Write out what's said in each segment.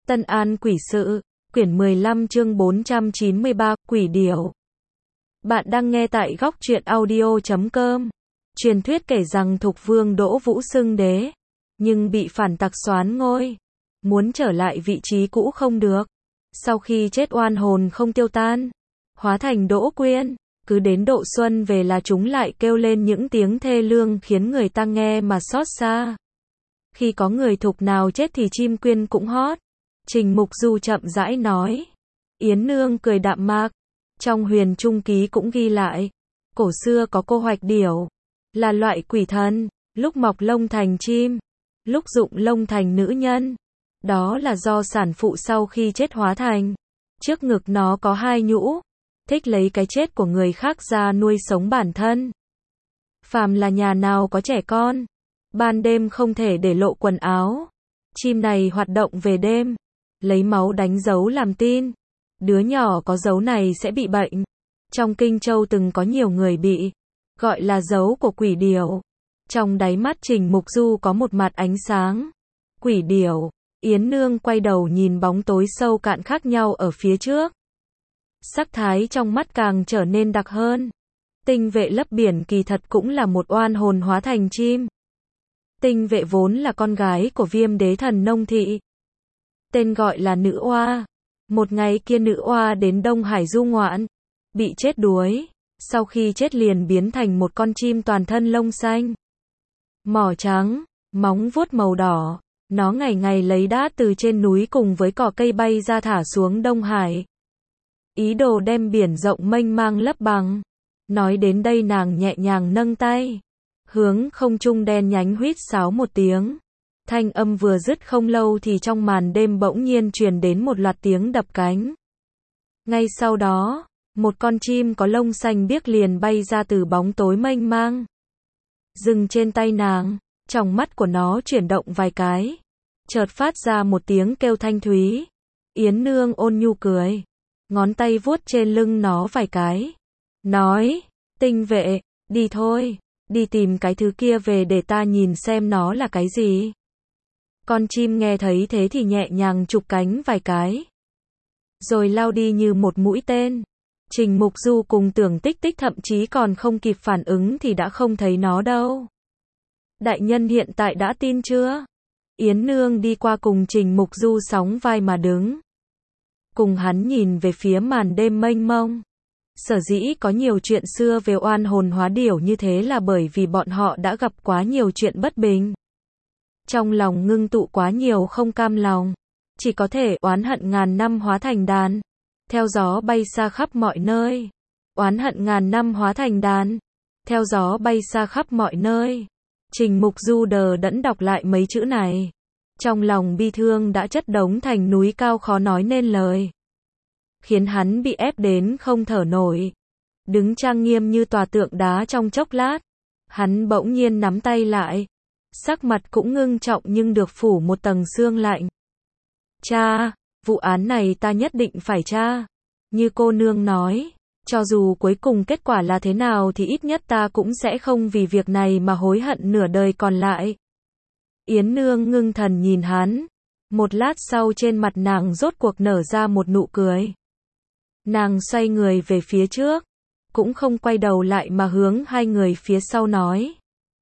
Tân An Quỷ Sự, quyển 15 chương 493, Quỷ Điểu. Bạn đang nghe tại góc truyện audio.com. Truyền thuyết kể rằng Thục Vương Đỗ Vũ xưng đế, nhưng bị phản tặc soán ngôi, muốn trở lại vị trí cũ không được. Sau khi chết oan hồn không tiêu tan, hóa thành Đỗ Quyên, cứ đến độ xuân về là chúng lại kêu lên những tiếng thê lương khiến người ta nghe mà xót xa. Khi có người Thục nào chết thì chim quyên cũng hót. Trình Mục Du chậm rãi nói. Yến Nương cười đạm mạc. Trong Huyền Trung Ký cũng ghi lại, cổ xưa có cô hoạch điểu, là loại quỷ thần, lúc mọc lông thành chim, lúc rụng lông thành nữ nhân. Đó là do sản phụ sau khi chết hóa thành. Trước ngực nó có hai nhũ, thích lấy cái chết của người khác ra nuôi sống bản thân. Phàm là nhà nào có trẻ con, ban đêm không thể để lộ quần áo. Chim này hoạt động về đêm, lấy máu đánh dấu làm tin. Đứa nhỏ có dấu này sẽ bị bệnh. Trong Kinh Châu từng có nhiều người bị gọi là dấu của quỷ điểu. Trong đáy mắt Trình Mục Du có một mặt ánh sáng. Quỷ điểu. Yến Nương quay đầu nhìn bóng tối sâu cạn khác nhau ở phía trước. Sắc thái trong mắt càng trở nên đặc hơn. Tinh Vệ lấp biển kỳ thật cũng là một oan hồn hóa thành chim. Tinh Vệ vốn là con gái của Viêm Đế Thần Nông Thị, tên gọi là Nữ Oa. Một ngày kia Nữ Oa đến Đông Hải du ngoạn, bị chết đuối. Sau khi chết liền biến thành một con chim toàn thân lông xanh, mỏ trắng, móng vuốt màu đỏ. Nó ngày ngày lấy đá từ trên núi cùng với cỏ cây bay ra thả xuống Đông Hải, ý đồ đem biển rộng mênh mang lấp bằng. Nói đến đây nàng nhẹ nhàng nâng tay, hướng không trung đen nhánh huýt sáo một tiếng. Thanh âm vừa dứt không lâu thì trong màn đêm bỗng nhiên truyền đến một loạt tiếng đập cánh. Ngay sau đó, một con chim có lông xanh biếc liền bay ra từ bóng tối mênh mang, dừng trên tay nàng. Trong mắt của nó chuyển động vài cái, chợt phát ra một tiếng kêu thanh thúy. Yến Nương ôn nhu cười, ngón tay vuốt trên lưng nó vài cái, nói, Tinh Vệ, đi thôi, đi tìm cái thứ kia về để ta nhìn xem nó là cái gì. Con chim nghe thấy thế thì nhẹ nhàng chụp cánh vài cái, rồi lao đi như một mũi tên. Trình Mục Du cùng Tưởng Tích Tích thậm chí còn không kịp phản ứng thì đã không thấy nó đâu. Đại nhân hiện tại đã tin chưa? Yến Nương đi qua cùng Trình Mục Du sóng vai mà đứng. Cùng hắn nhìn về phía màn đêm mênh mông. Sở dĩ có nhiều chuyện xưa về oan hồn hóa điểu như thế là bởi vì bọn họ đã gặp quá nhiều chuyện bất bình. Trong lòng ngưng tụ quá nhiều không cam lòng, chỉ có thể oán hận ngàn năm hóa thành đàn, theo gió bay xa khắp mọi nơi. Oán hận ngàn năm hóa thành đàn, theo gió bay xa khắp mọi nơi. Trình Mục Du đờ đẫn đọc lại mấy chữ này. Trong lòng bi thương đã chất đống thành núi cao khó nói nên lời, khiến hắn bị ép đến không thở nổi. Đứng trang nghiêm như tòa tượng đá trong chốc lát, hắn bỗng nhiên nắm tay lại. Sắc mặt cũng ngưng trọng nhưng được phủ một tầng sương lạnh. Cha, vụ án này ta nhất định phải tra. Như cô nương nói, cho dù cuối cùng kết quả là thế nào thì ít nhất ta cũng sẽ không vì việc này mà hối hận nửa đời còn lại. Yến Nương ngưng thần nhìn hắn. Một lát sau trên mặt nàng rốt cuộc nở ra một nụ cười. Nàng xoay người về phía trước, cũng không quay đầu lại mà hướng hai người phía sau nói.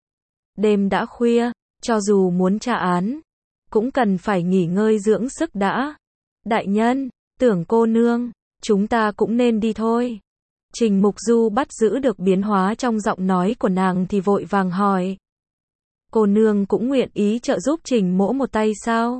Đêm đã khuya, cho dù muốn tra án, cũng cần phải nghỉ ngơi dưỡng sức đã. Đại nhân, Tưởng cô nương, chúng ta cũng nên đi thôi. Trình Mục Du bắt giữ được biến hóa trong giọng nói của nàng thì vội vàng hỏi. Cô nương cũng nguyện ý trợ giúp Trình mỗ một tay sao?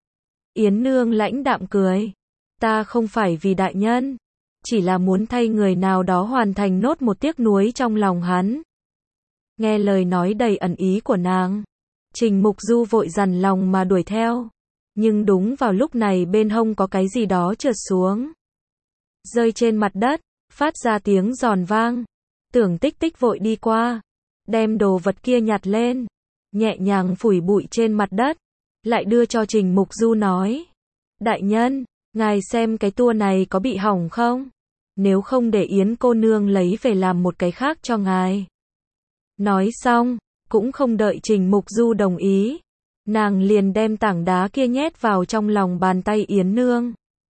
Yến Nương lãnh đạm cười. Ta không phải vì đại nhân, chỉ là muốn thay người nào đó hoàn thành nốt một tiếc nuối trong lòng hắn. Nghe lời nói đầy ẩn ý của nàng, Trình Mục Du vội dằn lòng mà đuổi theo. Nhưng đúng vào lúc này bên hông có cái gì đó trượt xuống, rơi trên mặt đất, phát ra tiếng giòn vang. Tưởng Tích Tích vội đi qua, đem đồ vật kia nhặt lên, nhẹ nhàng phủi bụi trên mặt đất, lại đưa cho Trình Mục Du nói. Đại nhân, ngài xem cái tua này có bị hỏng không? Nếu không để Yến cô nương lấy về làm một cái khác cho ngài. Nói xong, cũng không đợi Trình Mục Du đồng ý, nàng liền đem tảng đá kia nhét vào trong lòng bàn tay Yến Nương.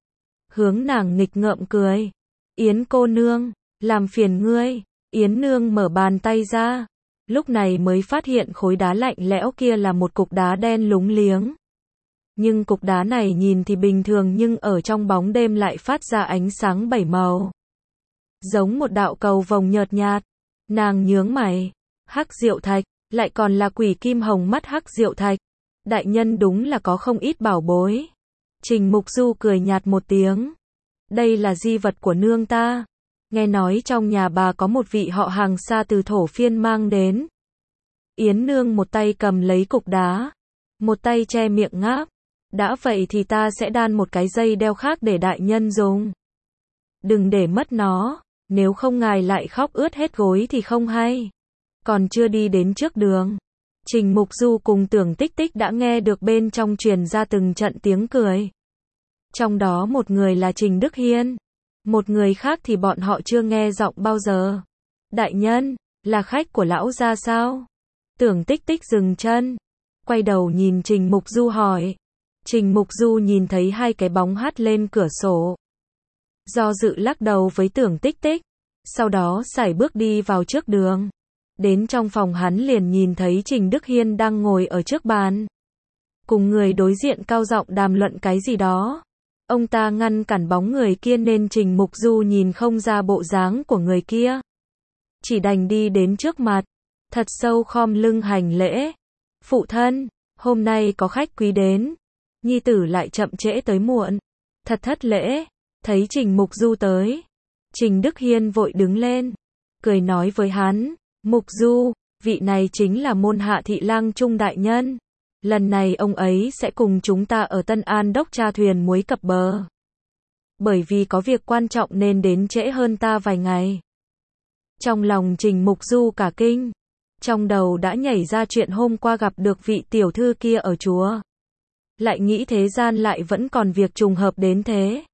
Hướng nàng nghịch ngợm cười. Yến cô nương, làm phiền ngươi. Yến Nương mở bàn tay ra. Lúc này mới phát hiện khối đá lạnh lẽo kia là một cục đá đen lúng liếng. Nhưng cục đá này nhìn thì bình thường nhưng ở trong bóng đêm lại phát ra ánh sáng bảy màu. Giống một đạo cầu vồng nhợt nhạt. Nàng nhướng mày. Hắc Diệu Thạch, lại còn là quỷ kim hồng mắt Hắc Diệu Thạch. Đại nhân đúng là có không ít bảo bối. Trình Mục Du cười nhạt một tiếng. Đây là di vật của nương ta. Nghe nói trong nhà bà có một vị họ hàng xa từ thổ phiên mang đến. Yến Nương một tay cầm lấy cục đá, một tay che miệng ngáp. Đã vậy thì ta sẽ đan một cái dây đeo khác để đại nhân dùng. Đừng để mất nó, nếu không ngài lại khóc ướt hết gối thì không hay. Còn chưa đi đến trước đường, Trình Mục Du cùng Tưởng Tích Tích đã nghe được bên trong truyền ra từng trận tiếng cười. Trong đó một người là Trình Đức Hiên, một người khác thì bọn họ chưa nghe giọng bao giờ. Đại nhân, là khách của lão gia sao? Tưởng Tích Tích dừng chân, quay đầu nhìn Trình Mục Du hỏi. Trình Mục Du nhìn thấy hai cái bóng hắt lên cửa sổ. Do dự lắc đầu với Tưởng Tích Tích, sau đó sải bước đi vào trước đường. Đến trong phòng hắn liền nhìn thấy Trình Đức Hiên đang ngồi ở trước bàn. Cùng người đối diện cao giọng đàm luận cái gì đó. Ông ta ngăn cản bóng người kia nên Trình Mục Du nhìn không ra bộ dáng của người kia. Chỉ đành đi đến trước mặt, thật sâu khom lưng hành lễ. Phụ thân, hôm nay có khách quý đến. Nhi tử lại chậm trễ tới muộn. Thật thất lễ. Thấy Trình Mục Du tới, Trình Đức Hiên vội đứng lên, cười nói với hắn. Mục Du, vị này chính là môn hạ thị lang Trung đại nhân. Lần này ông ấy sẽ cùng chúng ta ở Tân An đốc tra thuyền muối cập bờ. Bởi vì có việc quan trọng nên đến trễ hơn ta vài ngày. Trong lòng Trình Mục Du cả kinh. Trong đầu đã nhảy ra chuyện hôm qua gặp được vị tiểu thư kia ở chùa. Lại nghĩ thế gian lại vẫn còn việc trùng hợp đến thế.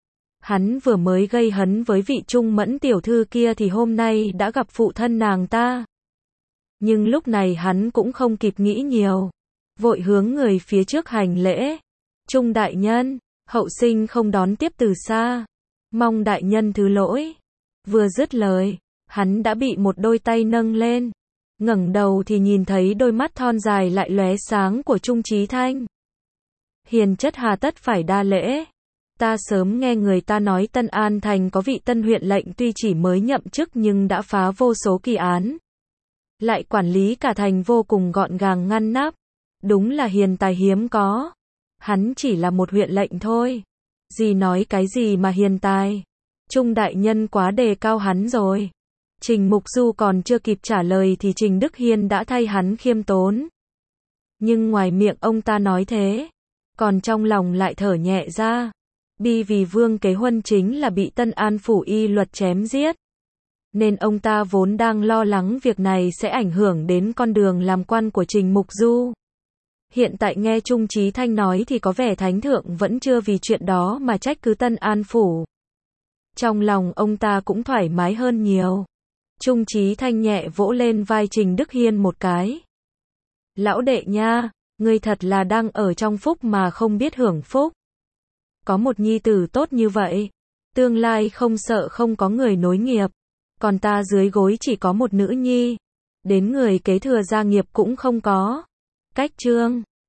Hắn vừa mới gây hấn với vị Trung Mẫn tiểu thư kia thì hôm nay đã gặp phụ thân nàng ta. Nhưng lúc này hắn cũng không kịp nghĩ nhiều. Vội hướng người phía trước hành lễ. Trung đại nhân, hậu sinh không đón tiếp từ xa. Mong đại nhân thứ lỗi. Vừa dứt lời, hắn đã bị một đôi tay nâng lên. Ngẩng đầu thì nhìn thấy đôi mắt thon dài lại lóe sáng của Trung Chí Thanh. Hiền chất hà tất phải đa lễ. Ta sớm nghe người ta nói Tân An Thành có vị tân huyện lệnh tuy chỉ mới nhậm chức nhưng đã phá vô số kỳ án. Lại quản lý cả thành vô cùng gọn gàng ngăn nắp. Đúng là hiền tài hiếm có. Hắn chỉ là một huyện lệnh thôi. Gì nói cái gì mà hiền tài. Trung đại nhân quá đề cao hắn rồi. Trình Mục Du còn chưa kịp trả lời thì Trình Đức Hiên đã thay hắn khiêm tốn. Nhưng ngoài miệng ông ta nói thế, còn trong lòng lại thở nhẹ ra. Bi vì Vương Kế Huân chính là bị Tân An phủ y luật chém giết. Nên ông ta vốn đang lo lắng việc này sẽ ảnh hưởng đến con đường làm quan của Trình Mục Du. Hiện tại nghe Trung Chí Thanh nói thì có vẻ Thánh Thượng vẫn chưa vì chuyện đó mà trách cứ Tân An phủ. Trong lòng ông ta cũng thoải mái hơn nhiều. Trung Chí Thanh nhẹ vỗ lên vai Trình Đức Hiên một cái. Lão đệ nha, ngươi thật là đang ở trong phúc mà không biết hưởng phúc. Có một nhi tử tốt như vậy, tương lai không sợ không có người nối nghiệp. Còn ta dưới gối chỉ có một nữ nhi, đến người kế thừa gia nghiệp cũng không có. Cách chương